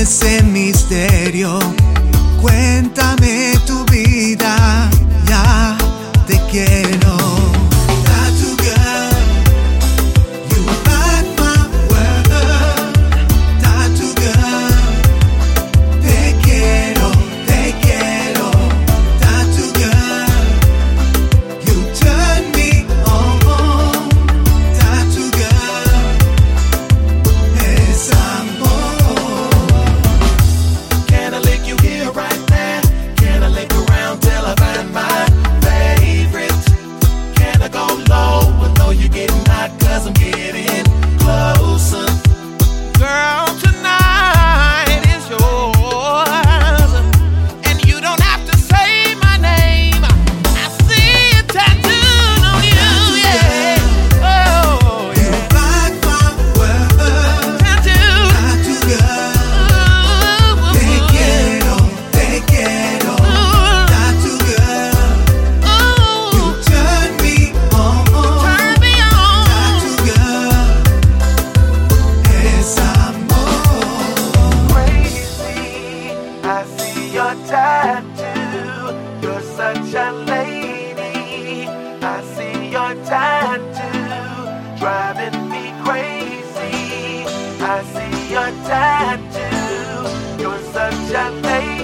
ese misterio. Cuéntame tu vida, ya te quiero. Tattoo girl, you rock my world. Tattoo girl, te quiero, te quiero. Tattoo girl, you turn me on. Tattoo girl, es amor. Can I lick you here right now? Can I lick around till I find my favorite? Can I go low? I know you're getting hot 'cause I'm getting closer. Girl, tonight is yours, and you don't have to say my name. I see it tattooed on you, yeah. Oh, You rock my world. tattooed. Tattoo girl, te quiero, te quiero. Tattoo girl, you turn me on. Turn me on. Tattoo girl, es amor. Crazy, I see your tattoo. You're such a lady. I see your tattoo, driving me crazy. I see your tattoo. You're such a lady.